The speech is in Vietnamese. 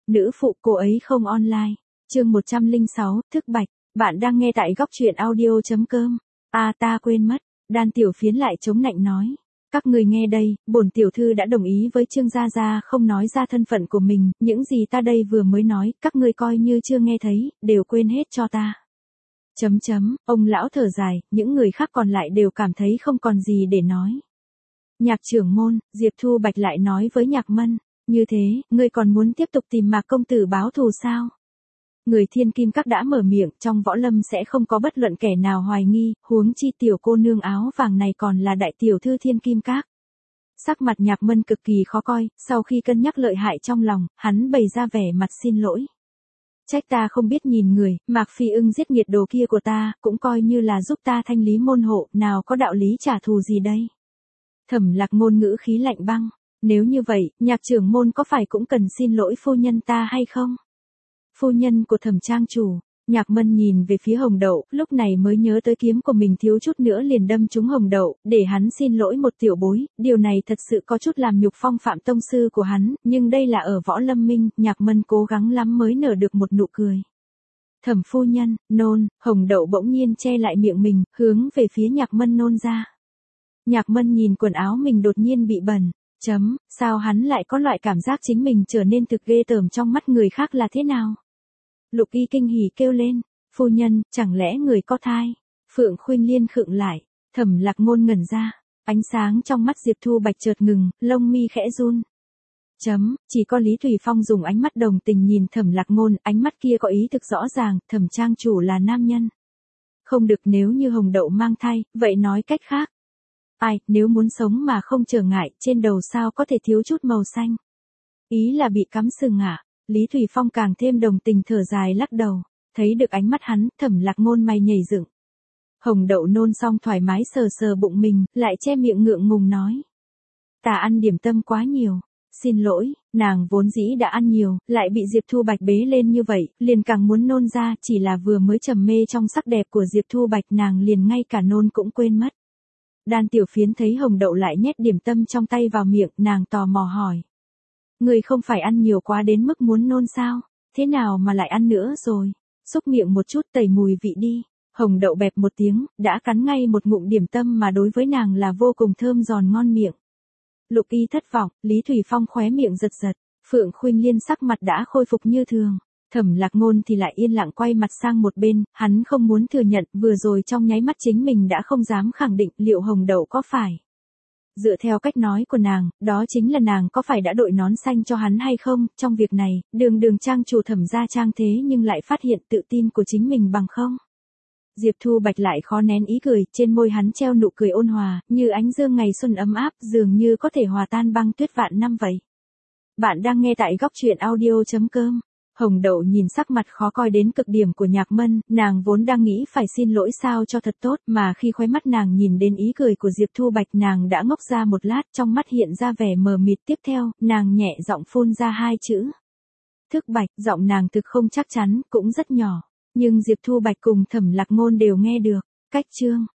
nữ phụ cô ấy không online. Chương 106, thức bạch. Bạn đang nghe tại góc truyện audio.com. Ta quên mất. Đan Tiểu Phiến lại chống nạnh nói. Các người nghe đây, bổn tiểu thư đã đồng ý với Trương Gia Gia không nói ra thân phận của mình, những gì ta đây vừa mới nói, các ngươi coi như chưa nghe thấy, đều quên hết cho ta. Ông lão thở dài, những người khác còn lại đều cảm thấy không còn gì để nói. Nhạc trưởng môn, Diệp Thu Bạch lại nói với Nhạc Mân, như thế, ngươi còn muốn tiếp tục tìm Mạc công tử báo thù sao? Người Thiên Kim Các đã mở miệng, trong võ lâm sẽ không có bất luận kẻ nào hoài nghi, huống chi tiểu cô nương áo vàng này còn là đại tiểu thư Thiên Kim Các. Sắc mặt Nhạc Mân cực kỳ khó coi, sau khi cân nhắc lợi hại trong lòng, hắn bày ra vẻ mặt xin lỗi. Trách ta không biết nhìn người, Mạc Phi Ưng giết nghiệt đồ kia của ta, cũng coi như là giúp ta thanh lý môn hộ, nào có đạo lý trả thù gì đây. Thẩm Lạc Ngôn ngữ khí lạnh băng, nếu như vậy, Nhạc trưởng môn có phải cũng cần xin lỗi phu nhân ta hay không? Phu nhân của Thẩm trang chủ. Nhạc Mân nhìn về phía Hồng Đậu, lúc này mới nhớ tới kiếm của mình thiếu chút nữa liền đâm trúng Hồng Đậu, để hắn xin lỗi một tiểu bối, điều này thật sự có chút làm nhục phong phạm tông sư của hắn, nhưng đây là ở Võ Lâm Minh, Nhạc Mân cố gắng lắm mới nở được một nụ cười. Thẩm phu nhân, nôn, Hồng Đậu bỗng nhiên che lại miệng mình, hướng về phía Nhạc Mân nôn ra. Nhạc Mân nhìn quần áo mình đột nhiên bị bẩn, sao hắn lại có loại cảm giác chính mình trở nên thực ghê tởm trong mắt người khác là thế nào? Lục Y kinh hỉ kêu lên, phu nhân, chẳng lẽ người có thai? Phượng Khuynh Liên khựng lại, Thẩm Lạc Ngôn ngẩn ra, ánh sáng trong mắt Diệp Thu Bạch chợt ngừng, lông mi khẽ run. Chỉ có Lý Thủy Phong dùng ánh mắt đồng tình nhìn Thẩm Lạc Ngôn, ánh mắt kia có ý thực rõ ràng, Thẩm trang chủ là nam nhân. Không được, nếu như Hồng Đậu mang thai, vậy nói cách khác. Nếu muốn sống mà không trở ngại, trên đầu sao có thể thiếu chút màu xanh? Ý là bị cắm sừng à? Lý Thủy Phong càng thêm đồng tình thở dài lắc đầu, thấy được ánh mắt hắn, Thẩm Lạc Ngôn mày nhảy dựng. Hồng Đậu nôn xong thoải mái sờ sờ bụng mình, lại che miệng ngượng ngùng nói. Ta ăn điểm tâm quá nhiều, xin lỗi, nàng vốn dĩ đã ăn nhiều, lại bị Diệp Thu Bạch bế lên như vậy, liền càng muốn nôn ra, chỉ là vừa mới trầm mê trong sắc đẹp của Diệp Thu Bạch nàng liền ngay cả nôn cũng quên mất. Đan Tiểu Phiến thấy Hồng Đậu lại nhét điểm tâm trong tay vào miệng, nàng tò mò hỏi. Người không phải ăn nhiều quá đến mức muốn nôn sao, thế nào mà lại ăn nữa rồi, xúc miệng một chút tẩy mùi vị đi. Hồng Đậu bẹp một tiếng, đã cắn ngay một ngụm điểm tâm mà đối với nàng là vô cùng thơm giòn ngon miệng. Lục Y thất vọng, Lý Thủy Phong khóe miệng giật giật, Phượng Khuynh Liên sắc mặt đã khôi phục như thường. Thẩm Lạc Ngôn thì lại yên lặng quay mặt sang một bên, hắn không muốn thừa nhận, vừa rồi trong nháy mắt chính mình đã không dám khẳng định liệu Hồng Đậu có phải. Dựa theo cách nói của nàng, đó chính là nàng có phải đã đội nón xanh cho hắn hay không, trong việc này, đường trang chủ Thẩm gia trang thế nhưng lại phát hiện tự tin của chính mình bằng không. Diệp Thu Bạch lại khó nén ý cười, trên môi hắn treo nụ cười ôn hòa, như ánh dương ngày xuân ấm áp, dường như có thể hòa tan băng tuyết vạn năm vậy. Bạn đang nghe tại góc truyện audio.com. Hồng Đậu nhìn sắc mặt khó coi đến cực điểm của Nhạc Mân, nàng vốn đang nghĩ phải xin lỗi sao cho thật tốt, mà khi khóe mắt nàng nhìn đến ý cười của Diệp Thu Bạch nàng đã ngốc ra một lát, trong mắt hiện ra vẻ mờ mịt. Tiếp theo, nàng nhẹ giọng phun ra hai chữ. Thức Bạch, giọng nàng thực không chắc chắn, cũng rất nhỏ, nhưng Diệp Thu Bạch cùng Thẩm Lạc Ngôn đều nghe được. Cách chương